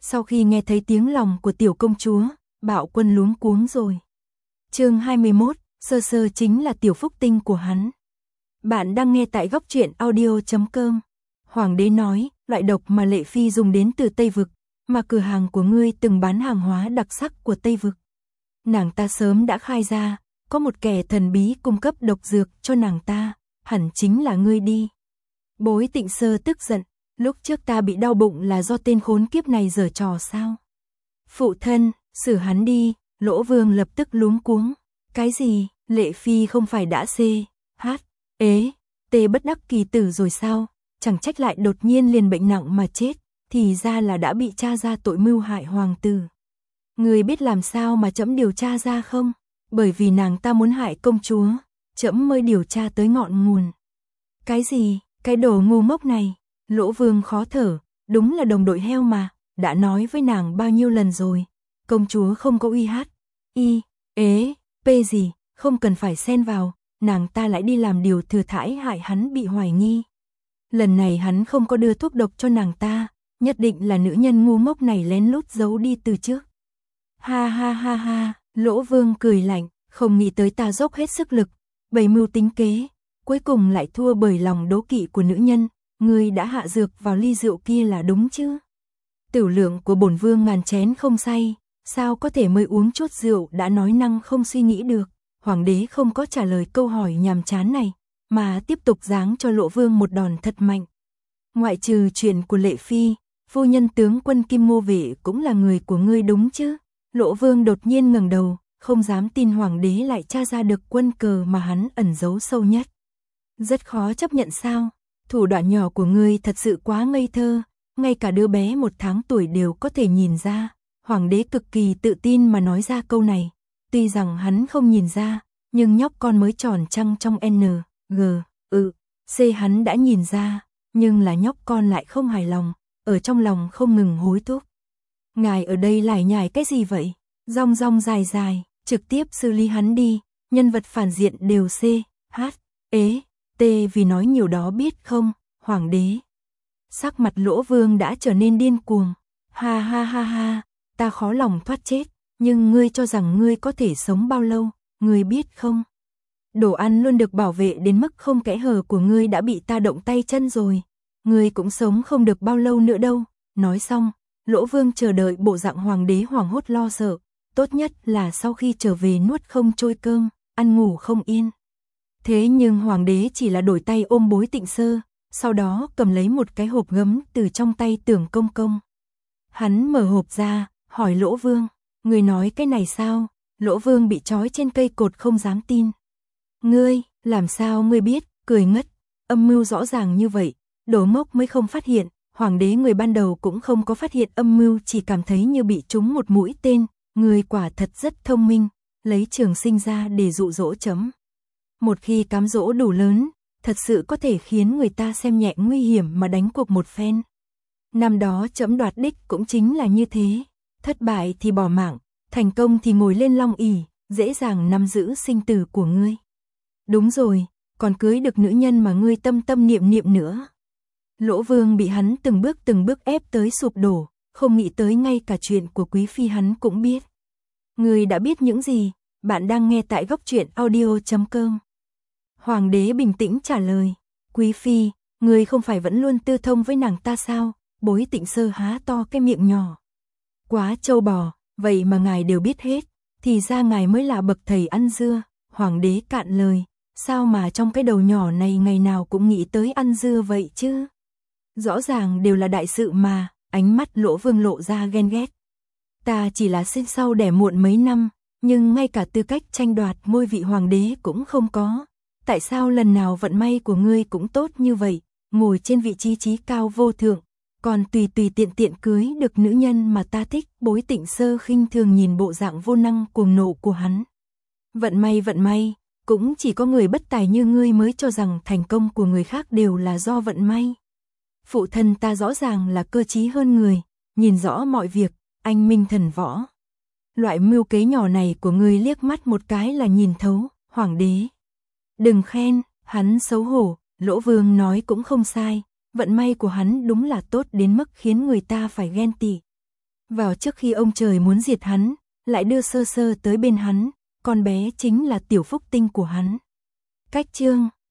Sau khi nghe thấy tiếng lòng của tiểu công chúa, Bạo Quân luống cuống rồi. Chương 21, Sơ Sơ chính là tiểu phúc tinh của hắn. Bạn đang nghe tại Góc Truyện Audio.com. Hoàng đế nói, loại độc mà Lệ Phi dùng đến từ Tây Vực, mà cửa hàng của ngươi từng bán hàng hóa đặc sắc của Tây Vực. Nàng ta sớm đã khai ra, có một kẻ thần bí cung cấp độc dược cho nàng ta, hẳn chính là ngươi đi. Bối Tịnh Sơ tức giận, lúc trước ta bị đau bụng là do tên khốn kiếp này giở trò sao? Phụ thân, xử hắn đi. Lỗ Vương lập tức luống cuống. Cái gì, Lệ Phi không phải đã tê bất đắc kỳ tử rồi sao? Chẳng trách lại đột nhiên liền bệnh nặng mà chết, thì ra là đã bị tra ra tội mưu hại hoàng tử. Người biết làm sao mà trẫm điều tra ra không? Bởi vì nàng ta muốn hại công chúa, trẫm mới điều tra tới ngọn nguồn. Cái gì, cái đồ ngu ngốc này? Lỗ Vương khó thở, đúng là đồng đội heo mà, đã nói với nàng bao nhiêu lần rồi. Công chúa không có gì, không cần phải xen vào, nàng ta lại đi làm điều thừa thãi hại hắn bị hoài nghi. Lần này hắn không có đưa thuốc độc cho nàng ta, nhất định là nữ nhân ngu ngốc này lén lút giấu đi từ trước. Ha ha ha ha, Lỗ Vương cười lạnh, không nghĩ tới ta dốc hết sức lực, bày mưu tính kế, cuối cùng lại thua bởi lòng đố kỵ của nữ nhân, ngươi đã hạ dược vào ly rượu kia là đúng chứ? Tửu lượng của bổn vương ngàn chén không say, sao có thể mới uống chút rượu đã nói năng không suy nghĩ được. Hoàng đế không có trả lời câu hỏi nhàm chán này, mà tiếp tục giáng cho Lỗ Vương một đòn thật mạnh. Ngoại trừ chuyện của Lệ Phi, phu nhân tướng quân Kim Ngô Vệ cũng là người của ngươi đúng chứ? Lỗ Vương đột nhiên ngẩng đầu, không dám tin hoàng đế lại tra ra được quân cờ mà hắn ẩn giấu sâu nhất. Rất khó chấp nhận sao? Thủ đoạn nhỏ của ngươi thật sự quá ngây thơ, ngay cả đứa bé 1 tháng tuổi đều có thể nhìn ra. Hoàng đế cực kỳ tự tin mà nói ra câu này. Tuy rằng hắn không nhìn ra, nhưng nhóc con mới tròn trăng trong C hắn đã nhìn ra, nhưng là nhóc con lại không hài lòng, ở trong lòng không ngừng hối thúc. Ngài ở đây lải nhải cái gì vậy? Rong rong dài dài, trực tiếp xử lý hắn đi, nhân vật phản diện đều vì nói nhiều đó biết không, hoàng đế. Sắc mặt Lỗ Vương đã trở nên điên cuồng. Ha ha ha ha, ta khó lòng thoát chết, nhưng ngươi cho rằng ngươi có thể sống bao lâu, ngươi biết không? Đồ ăn luôn được bảo vệ đến mức không kẽ hở của ngươi đã bị ta động tay chân rồi, ngươi cũng sống không được bao lâu nữa đâu. Nói xong, Lỗ Vương chờ đợi bộ dạng hoàng đế hoảng hốt lo sợ, tốt nhất là sau khi trở về nuốt không trôi cơm, ăn ngủ không yên. Thế nhưng hoàng đế chỉ là đổi tay ôm Bối Tịnh Sơ, sau đó cầm lấy một cái hộp gấm từ trong tay Tưởng Công Công. Hắn mở hộp ra, hỏi Lỗ Vương, người nói cái này sao? Lỗ Vương bị trói trên cây cột không dám tin. Ngươi, làm sao ngươi biết? Cười ngất, âm mưu rõ ràng như vậy, Đỗ Mốc mới không phát hiện, hoàng đế người ban đầu cũng không có phát hiện âm mưu, chỉ cảm thấy như bị trúng một mũi tên, người quả thật rất thông minh, lấy Trường Sinh ra để dụ dỗ chấm. Một khi cám dỗ đủ lớn, thật sự có thể khiến người ta xem nhẹ nguy hiểm mà đánh cuộc một phen. Năm đó chấm đoạt đích cũng chính là như thế, thất bại thì bỏ mạng, thành công thì ngồi lên long ỷ, dễ dàng nắm giữ sinh tử của ngươi. Đúng rồi, còn cưới được nữ nhân mà ngươi tâm tâm niệm niệm nữa. Lỗ Vương bị hắn từng bước ép tới sụp đổ, không nghĩ tới ngay cả chuyện của Quý Phi hắn cũng biết. Ngươi đã biết những gì? Bạn đang nghe tại Góc Truyện Audio.com. Hoàng đế bình tĩnh trả lời, Quý Phi, ngươi không phải vẫn luôn tư thông với nàng ta sao? Bối Tịnh Sơ há to cái miệng nhỏ. Quá trâu bò, vậy mà ngài đều biết hết, thì ra ngài mới là bậc thầy ăn dưa. Hoàng đế cạn lời, sao mà trong cái đầu nhỏ này ngày nào cũng nghĩ tới ăn dưa vậy chứ? Rõ ràng đều là đại sự mà, ánh mắt Lỗ Vương lộ ra ghen ghét. Ta chỉ là sinh sau đẻ muộn mấy năm, nhưng ngay cả tư cách tranh đoạt ngôi vị hoàng đế cũng không có. Tại sao lần nào vận may của ngươi cũng tốt như vậy, ngồi trên vị trí trí cao vô thượng, còn tùy tiện cưới được nữ nhân mà ta thích? Bối Tịnh Sơ khinh thường nhìn bộ dạng vô năng cuồng nộ của hắn. Vận may, cũng chỉ có người bất tài như ngươi mới cho rằng thành công của người khác đều là do vận may. Phụ thân ta rõ ràng là cơ trí hơn người, nhìn rõ mọi việc, anh minh thần võ. Loại mưu kế nhỏ này của ngươi liếc mắt một cái là nhìn thấu, hoàng đế. Đừng khen, hắn xấu hổ, Lỗ Vương nói cũng không sai, vận may của hắn đúng là tốt đến mức khiến người ta phải ghen tị. vào trước khi ông trời muốn diệt hắn, lại đưa sơ sơ tới bên hắn, con bé chính là tiểu phúc tinh của hắn. Cách chương